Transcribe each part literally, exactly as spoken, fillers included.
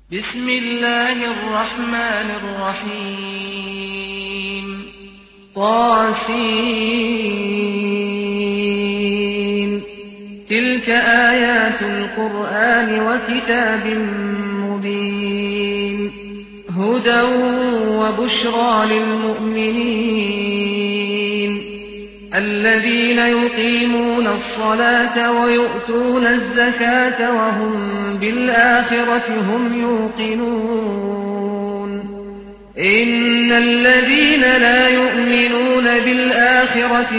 بسم الله الرحمن الرحيم طاسين تلك آيات القرآن وكتاب مبين هدى وبشرى للمؤمنين الذين يقيمون الصلاة ويؤتون الزكاة وهم بالآخرة هم يوقنون إن الذين لا يؤمنون بالآخرة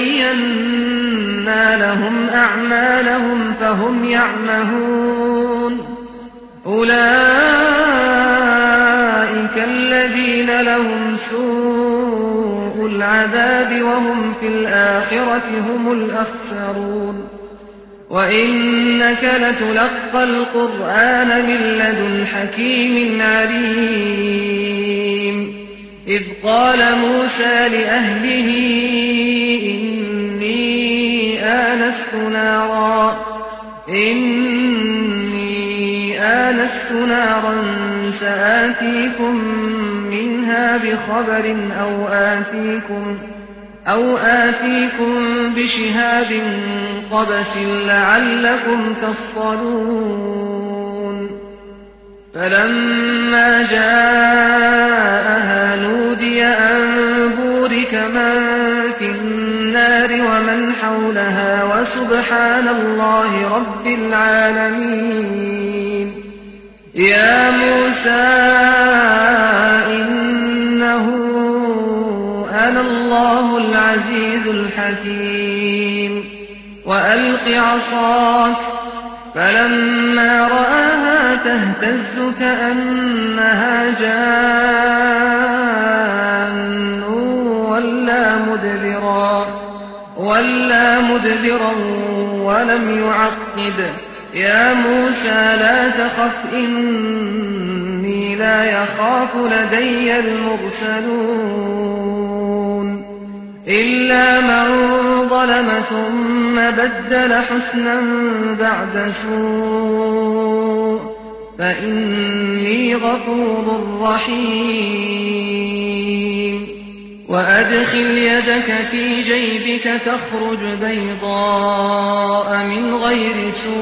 زينا لهم أعمالهم فهم يعمهون أولئك الذين لهم سوء العذاب وهم في الآخرة هم الأخسرون وإنك لتلقى القرآن من لدن حكيم عليم إذ قال موسى لأهله إني آنست نارا إني آنست نارا سآتيكم منها بخبر أو آتيكم أو آتيكم بشهاب قبس لعلكم تصطلون فلما جاءها نودي أن بورك من في النار ومن حولها وسبحان الله رب العالمين يا موسى إنه أنا الله العزيز الحكيم وألق عصاك فلما رآها تهتز كأنها جان ولا مدبرا ولا مدبرا ولم يعقب يا موسى لا تخف إني لا يخاف لدي المرسلون إلا من ظلم ثم بدل حسنا بعد سوء فإني غفور رحيم وأدخل يدك في جيبك تخرج بيضاء من غير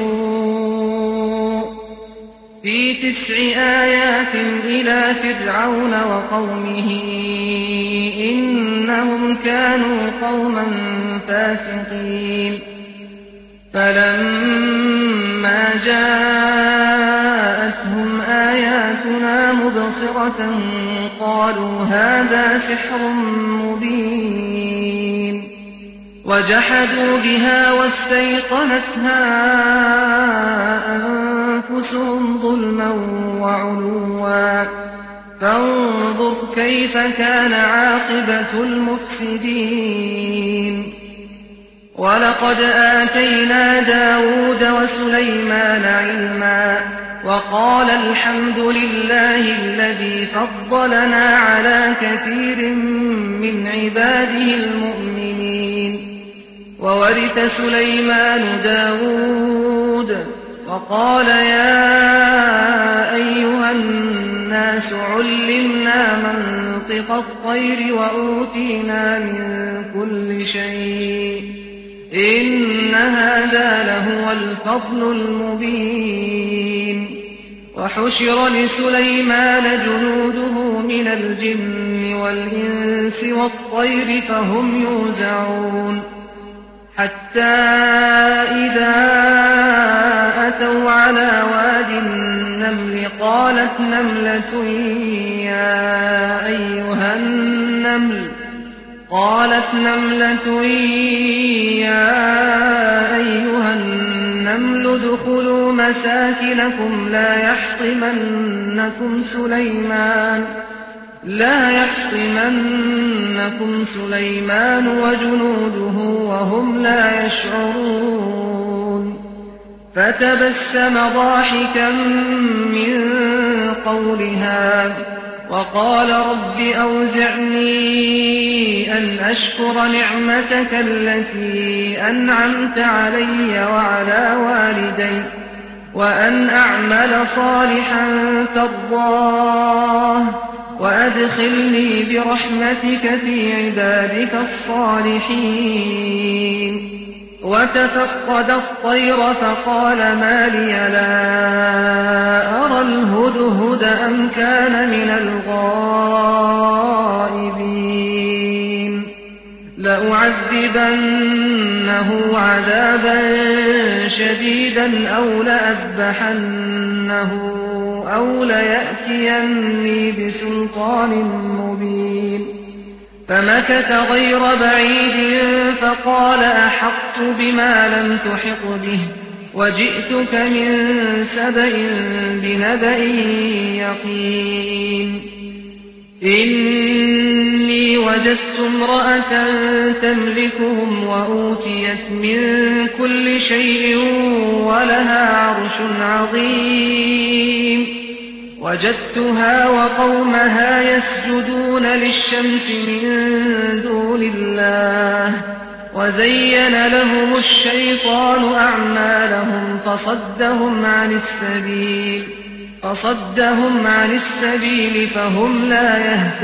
سوء في تسع آيات إلى فرعون وقومه إنهم كانوا قوما فاسقين فلما جاءتهم آياتنا مبصرة قالوا هذا سحر مبين وجحدوا بها واستيقنتها أنفسهم ظلما وعلوا فانظر كيف كان عاقبة المفسدين ولقد آتينا داود وسليمان علما وقال الحمد لله الذي فضلنا على كثير من عباده المؤمنين وورث سليمان داود وقال يا أيها الناس علمنا منطق الطير وأوتينا من كل شيء إن هذا لهو الفضل المبين وحشر لسليمان جنوده من الجن والإنس والطير فهم يوزعون حتى إذا أتوا على واد النمل قالت نملة يا أيها النمل قالت نملة يا أيها النمل ادخلوا مساكنكم لا يحطمنكم سليمان لا يحطمنكم سليمان وجنوده وهم لا يشعرون فتبسم ضاحكا من قولها وقال رب أوزعني أن أشكر نعمتك التي أنعمت علي وعلى والدي وأن أعمل صالحا ترضاه وأدخلني برحمتك في عبادك الصالحين. وتفقد الطير فقال ما لي لا أرى الهدهد أم كان من الغائبين لأعذبنه عذابا شديدا أو لأذبحنه أو ليأتيني بسلطان مبين. فمكث غير بعيد فقال أحطت بما لم تحط به وجئتك من سبأ بنبأ يقين. إني وجدت امرأة تملكهم وأوتيت من كل شيء ولها عرش عظيم. وجدتها وقومها يسجدون للشمس من دون الله وزين لهم الشيطان أعمالهم فصدهم عن السبيل فصدهم عن السبيل فهم لا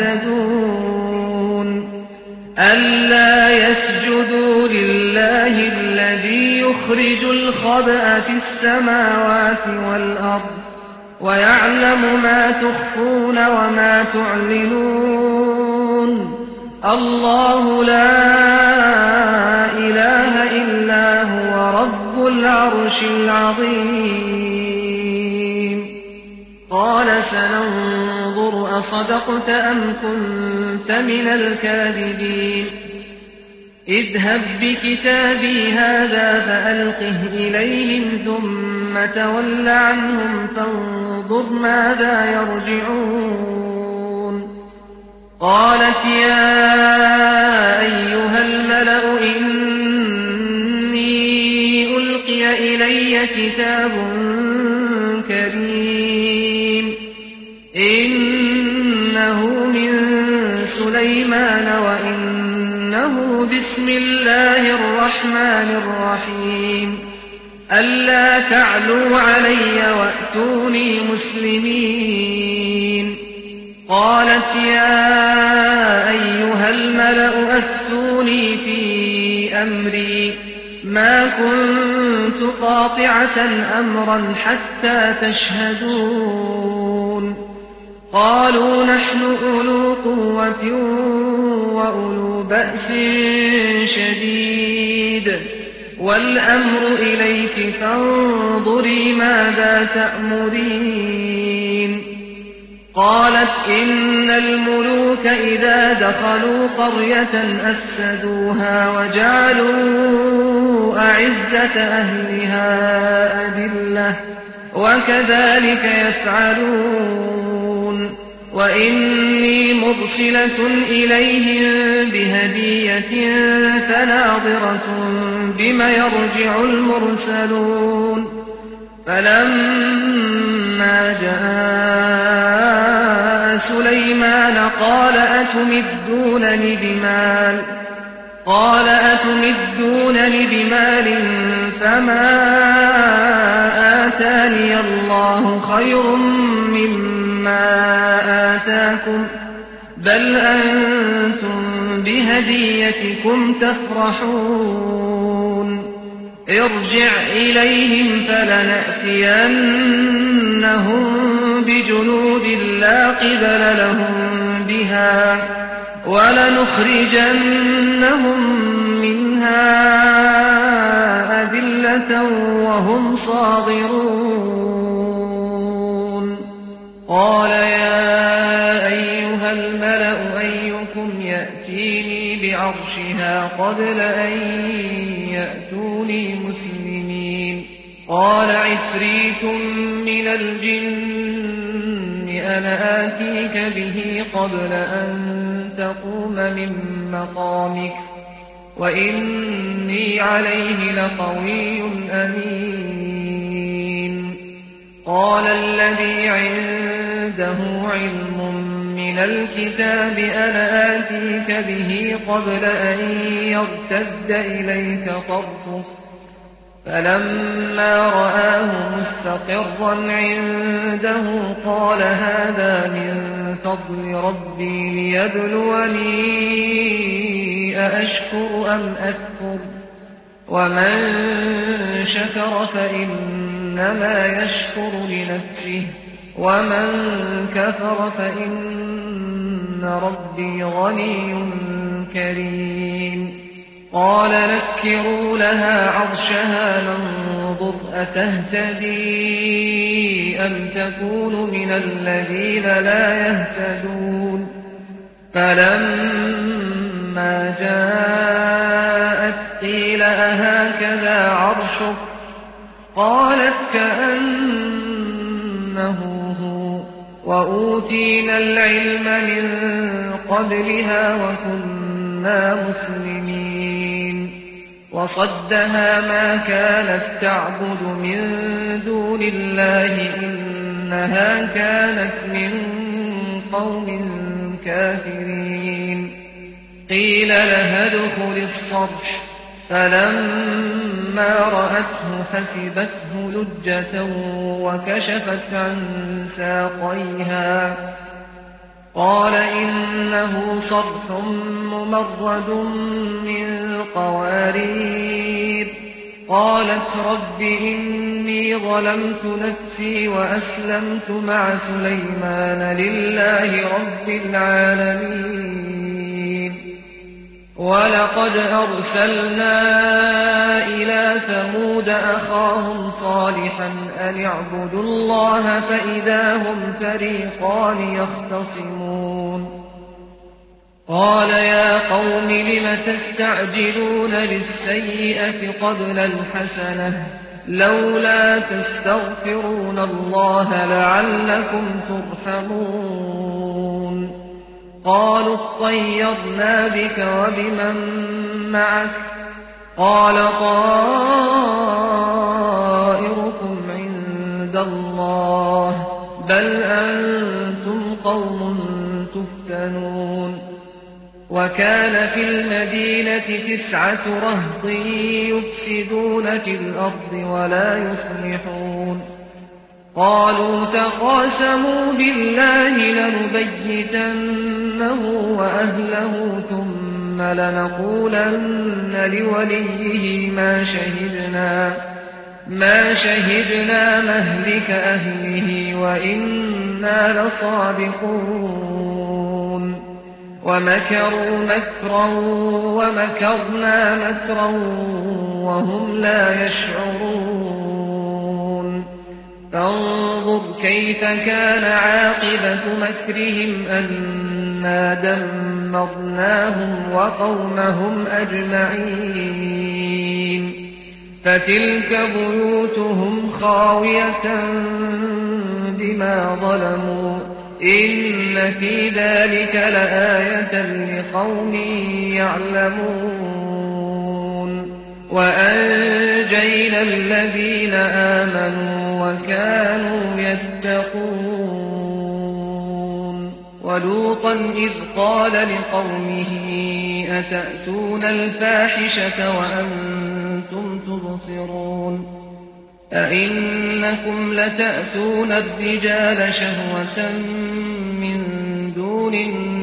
يهتدون. ألا يسجدوا لله الذي يخرج الخبأ في السماوات والأرض ويعلم ما تخفون وما تعلنون. الله لا إله إلا هو رب العرش العظيم. قال سننظر أصدقت أم كنت من الكاذبين. اذهب بكتابي هذا فألقه إليهم ثم تول عنهم فانظر ماذا يرجعون. قالت يا أيها الملأ إني ألقي إلي كتاب كريم إنه من سليمان وإنه بسم الله الرحمن الرحيم. ألا تعلوا علي وأتوني مسلمين. قالت يا أيها الملأ أفتوني في أمري ما كنت قاطعة أمرا حتى تشهدون. قالوا نحن أولو قوة وأولو بأس شديد والأمر إليك فانظري ماذا تأمرين. قالت إن الملوك إذا دخلوا قرية أفسدوها وجعلوا أعزة أهلها أذلة وكذلك يفعلون. وإني مرسلة إليهم بهدية فناظرة بم يرجع المرسلون. فلما جاء سليمان قال أتمدونني بمال قال أتمدونني بمال فما آتاني الله خير مما آتاكم بل أنتم بهديتكم تفرحون. ارجع إليهم فلنأتينهم بجنود لا قبل لهم بها ولنخرجنهم منها أذلة وهم صاغرون. قال يا أيها الملأ أيكم يأتيني بعرشها قبل أن يأتوني مسلمين. قال عفريت من الجن أنا آتيك به قبل أن تقوم من مقامك وإني عليه لقوي أمين. قال الذي عنده علم من الكتاب أنا آتيك به قبل أن يرتد إليك طرفك فلما رآه مستقرا عنده قال هذا من فضل ربي ليبلوني أأشكر أم أكفر ومن شكر فإنما يشكر لنفسه ومن كفر فإن ربي غني كريم قال نكروا لها عرشها ننظر أتهتدي أم تكون من الذين لا يهتدون فلما جاءت قيل أهكذا عرشك قالت كأنه هو وأوتينا العلم من قبلها وكنا مسلمين وصدها ما كانت تعبد من دون الله إنها كانت من قوم كافرين قيل لها ادخل الصرح فلما رأته حسبته لجة وكشفت عن ساقيها قال إنه صرح ممرد من قوارير قالت رب إني ظلمت نفسي وأسلمت مع سليمان لله رب العالمين ولقد أرسلنا إلى ثمود أخاهم صالحا أن اعبدوا الله فإذا هم فريقان يختصمون قال يا قوم لم تستعجلون بالسيئة قبل الحسنة لولا تستغفرون الله لعلكم ترحمون قالوا اطيرنا بك وبمن معك قال طائركم عند الله بل أنتم قوم تفتنون وكان في المدينة تسعة رهط يفسدون في الأرض ولا يصلحون قالوا تقاسموا بالله لنبيتنه وأهله ثم لنقولن لوليه ما شهدنا ما شهدنا مهلك أهله وإنا لصادقون ومكروا مكرا ومكرنا مكرا وهم لا يشعرون فانظر كيف كان عاقبة مكرهم أنا دمرناهم وقومهم أجمعين فتلك بيوتهم خاوية بما ظلموا إن في ذلك لآية لقوم يعلمون وأنجينا الذين آمنوا وكانوا يتقون ولوطا إذ قال لقومه أتأتون الفاحشة وأنتم تبصرون أئنكم لتأتون الرجال شهوة من دون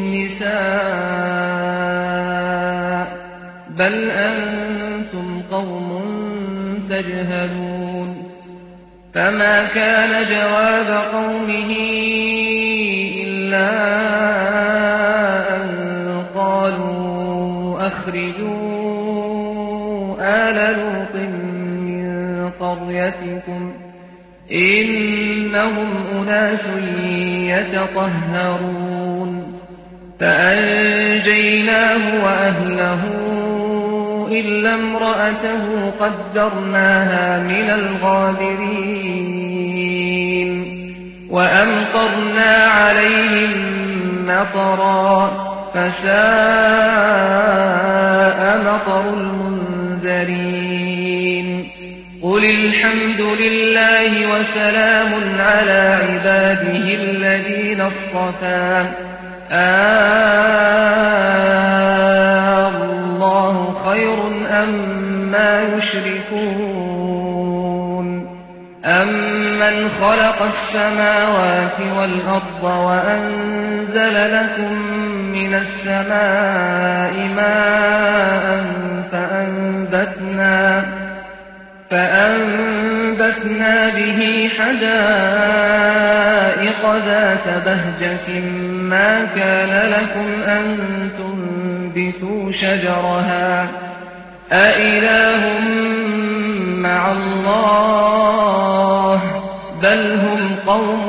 النساء بل أنتم قوم تجهلون فما كان جواب قومه إلا أن قالوا أخرجوا آل لوط من قريتكم إنهم أناس يتطهرون فأنجيناه وأهله إلا امرأته قدرناها من الغابرين وأمطرنا عليهم مطرا فساء مطر المنذرين قل الحمد لله وسلام على عباده الذين اصطفى آه الله خير أم ما يشركون أَمَّنْ خَلَقَ السَّمَاوَاتِ وَالْأَرْضَ وَأَنزَلَ لَكُم مِّنَ السَّمَاءِ مَاءً فَأَنبَتْنَا فَأَنبَتْنَا بِهِ حَدَائِقَ ذَاتَ بَهْجَةٍ مَّا كَانَ لَكُمْ أَن تُنبِتُوا شَجَرَهَا أَإِلَٰهٌ مَّعَ اللَّهِ بَلْ هُمْ قَوْمٌ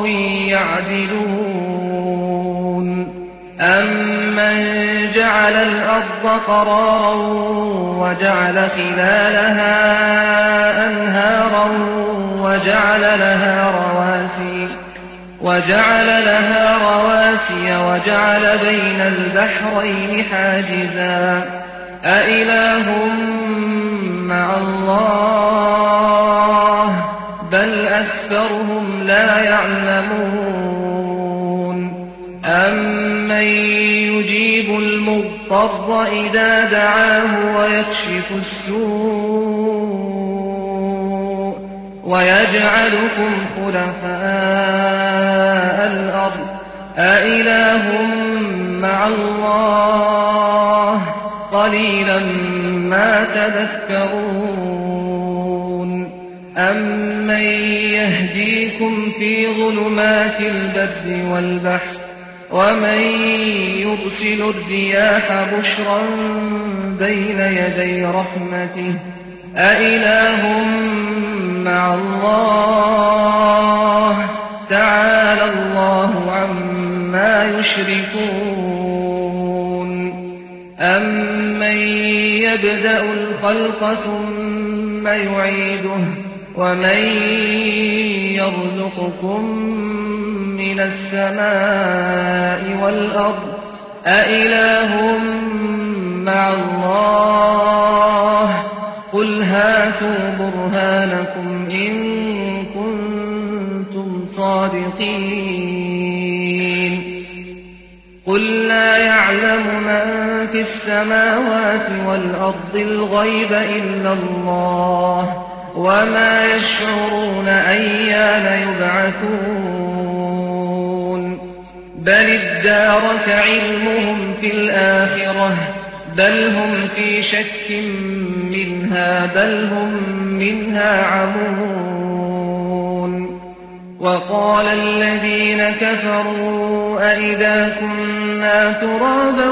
يَعْدِلُونَ أَمَّن جَعَلَ الْأَرْضَ قَرَارًا وَجَعَلَ خِلَالَهَا أَنْهَارًا وَجَعَلَ لَهَا رَوَاسِيَ وَجَعَلَ لَهَا رَوَاسِيَ وَجَعَلَ بَيْنَ الْبَحْرَيْنِ حَاجِزًا أَإِلَٰهٌ مَّعَ اللَّهِ بَلْ أَكْثَرُهُمْ لَا يَعْلَمُونَ أَمَّن يُجِيبُ الْمُضْطَرَّ إِذَا دَعَاهُ وَيَكْشِفُ السُّوءَ وَيَجْعَلُكُمْ خُلَفَاءَ الْأَرْضِ أَإِلَٰهٌ مَّعَ اللَّهِ قَلِيلًا مَّا تَذَكَّرُونَ أَمَّن يَهْدِيكُمْ فِي ظُلُمَاتِ الْبَرِّ وَالْبَحْرِ وَمَن يُرْسِلُ الرِّيَاحَ بُشْرًا بَيْنَ يَدَيْ رَحْمَتِهِ أَإِلَٰهٌ مَّعَ اللَّهِ تَعَالَى اللَّهُ عَمَّا يُشْرِكُونَ أَمَّن يَبْدَأُ الْخَلْقَ ثُمَّ يُعِيدُهُ وَمَن يَرْزُقُكُم مِّنَ السَّمَاءِ وَالْأَرْضِ أَإِلَٰهٌ مَّعَ اللَّهِ قُلْ هَاتُوا بُرْهَانَكُمْ إِن كُنتُمْ صَادِقِينَ قُل لَّا يَعْلَمُ مَن فِي السَّمَاوَاتِ وَالْأَرْضِ الْغَيْبَ إِلَّا اللَّهُ وَمَا يَشْعُرُونَ أَيَّانَ يُبْعَثُونَ بَلِ ادَّارَكَ عِلْمُهُمْ فِي الْآخِرَةِ بَلْ هُمْ فِي شَكٍّ مِّنْهَا بَلْ هُم مِّنْهَا عَمُونَ وَقَالَ الَّذِينَ كَفَرُوا أَإِذَا كُنَّا تُرَابًا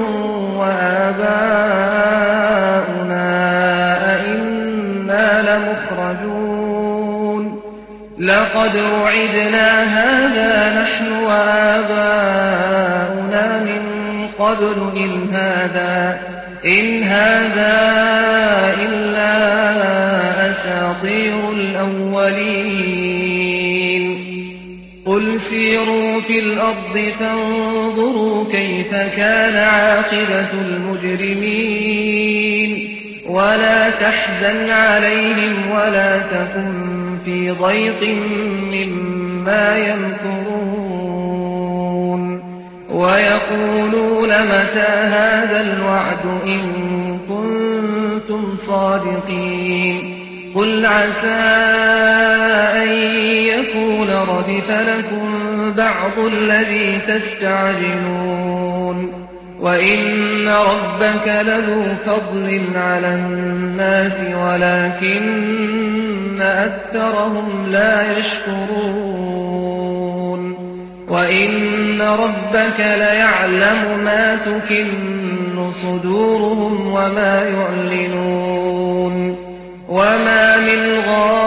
وَآبَاؤُنَا أَإِنَّا لَمُخْرَجُونَ لَقَدْ وُعِدْنَا هَٰذَا نَحْنُ وَآبَاؤُنَا مِن قَبْلُ إِنْ هَٰذَا إِنْ هَٰذَا إِلَّا أَسَاطِيرُ الْأَوَّلِينَ قُلْ سِيرُوا فِي الْأَرْضِ فَانظُرُوا كَيْفَ كَانَ عَاقِبَةُ الْمُجْرِمِينَ وَلَا تَحْزَنْ عَلَيْهِمْ وَلَا تَكُن فِي ضَيْقٍ مِّمَّا يَمْكُرُونَ وَيَقُولُونَ مَتَىٰ هَٰذَا الْوَعْدُ إِن كُنتُمْ صَادِقِينَ قُلْ عَسَىٰ أَن يَكُونَ رَدِفَ لَكُم بَعْضُ الَّذِي تَسْتَعْجِلُونَ وَإِنَّ رَبَّكَ لَذُو فَضْلٍ عَلَى النَّاسِ وَلَٰكِنَّ أَكْثَرَهُمْ لَا يَشْكُرُونَ وَإِنَّ رَبَّكَ لَيَعْلَمُ مَا تُكِنُّ صُدُورُهُمْ وَمَا يُعْلِنُونَ وَمَا مِنْ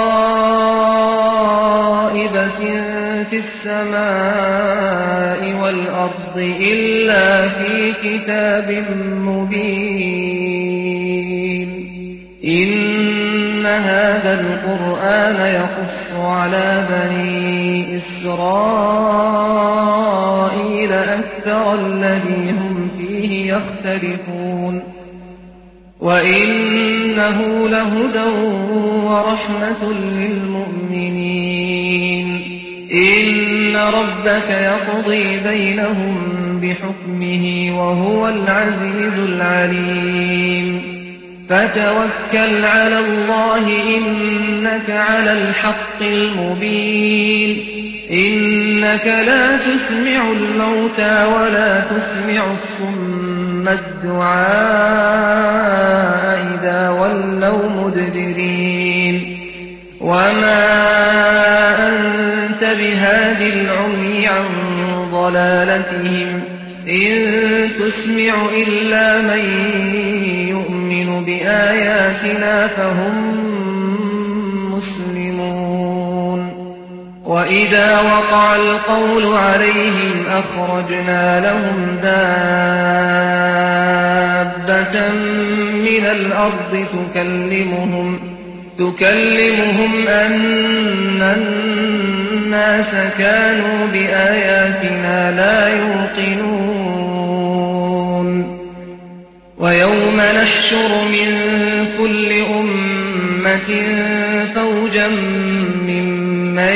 غَائِبَةٍ فِي السَّمَاءِ وَالْأَرْضِ إِلَّا فِي كِتَابٍ مُّبِينٍ إِنَّ هَٰذَا الْقُرْآنَ يَقُصُّ عَلَىٰ بَنِي إِسْرَائِيلَ أَكْثَرَ الَّذِي هُمْ فِيهِ يَخْتَلِفُونَ وَإِنَّهُ لَهُدًى وَرَحْمَةٌ لِّلْمُؤْمِنِينَ إِنَّ رَبَّكَ يَقْضِي بَيْنَهُم بِحُكْمِهِ وَهُوَ الْعَزِيزُ الْعَلِيمُ فتوكل على الله إنك على الحق المبين إنك لا تسمع الموتى ولا تسمع الصم الدعاء إذا ولوا مدبرين وما أنت بهاد العمي عن ضلالتهم إن تسمع إلا من يؤمن بآياتنا فهم مسلمون وإذا وقع القول عليهم أخرجنا لهم دابة من الأرض تكلمهم تكلمهم أن الناس كانوا بآياتنا لا يوقنون ويوم نحشر من كل أمة فوجا ممن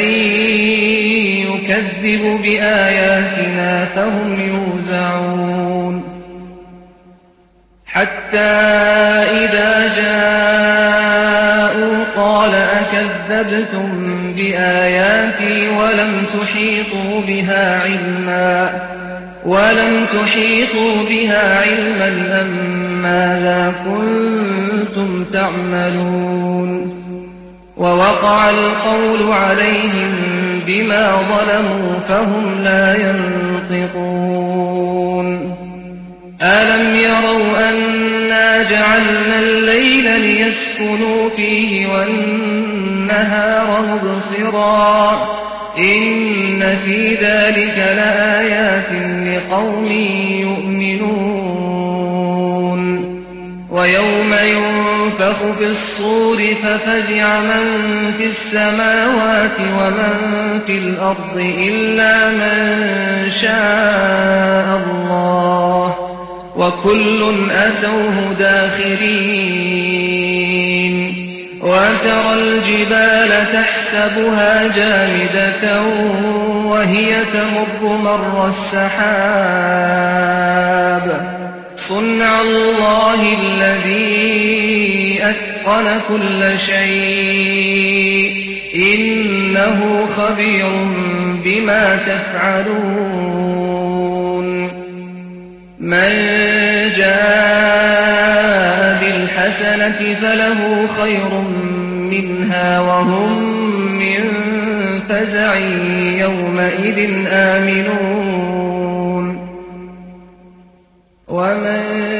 يكذب بآياتنا فهم يوزعون حتى إذا جاءوا قال أكذبتم بآياتي ولم تحيطوا بها علما ولم تحيطوا بها علما أم ماذا كنتم تعملون ووقع القول عليهم بما ظلموا فهم لا ينطقون ألم يروا أنا جعلنا الليل ليسكنوا فيه والنهار مبصرا إن في ذلك لآيات لقوم يؤمنون ويوم ينفخ في الصور ففزع من في السماوات ومن في الأرض إلا من شاء الله وكل أتوه داخرين وترى الجبال تحسبها جامدة وهي تمر مر السحاب صنع الله الذي أتقن كل شيء إنه خبير بما تفعلون من جاء بالحسنة فله خير منها وهم من فزع يومئذ آمنون ومن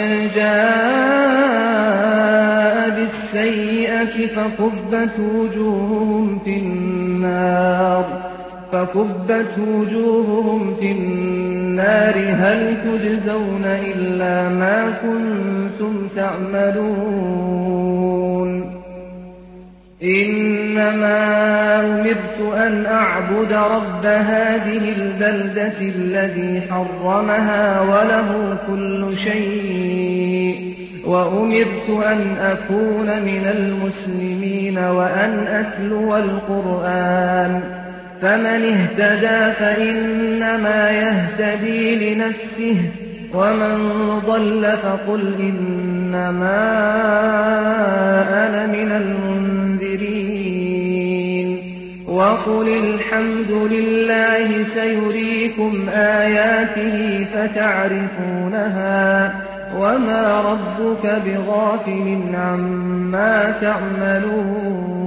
جاء بالسيئة فكبت وجوههم في النار فكبت وجوههم في النار هل تجزون إلا ما كنتم تعملون إنما أمرت أن أعبد رب هذه البلدة الذي حرمها وله كل شيء وأمرت أن أكون من المسلمين وأن أتلو القرآن فمن اهتدى فإنما يهتدي لنفسه ومن ضل فقل إنما أنا من المنذرين وقل الحمد لله سيريكم آياته فتعرفونها وما ربك بغافل عما تعملون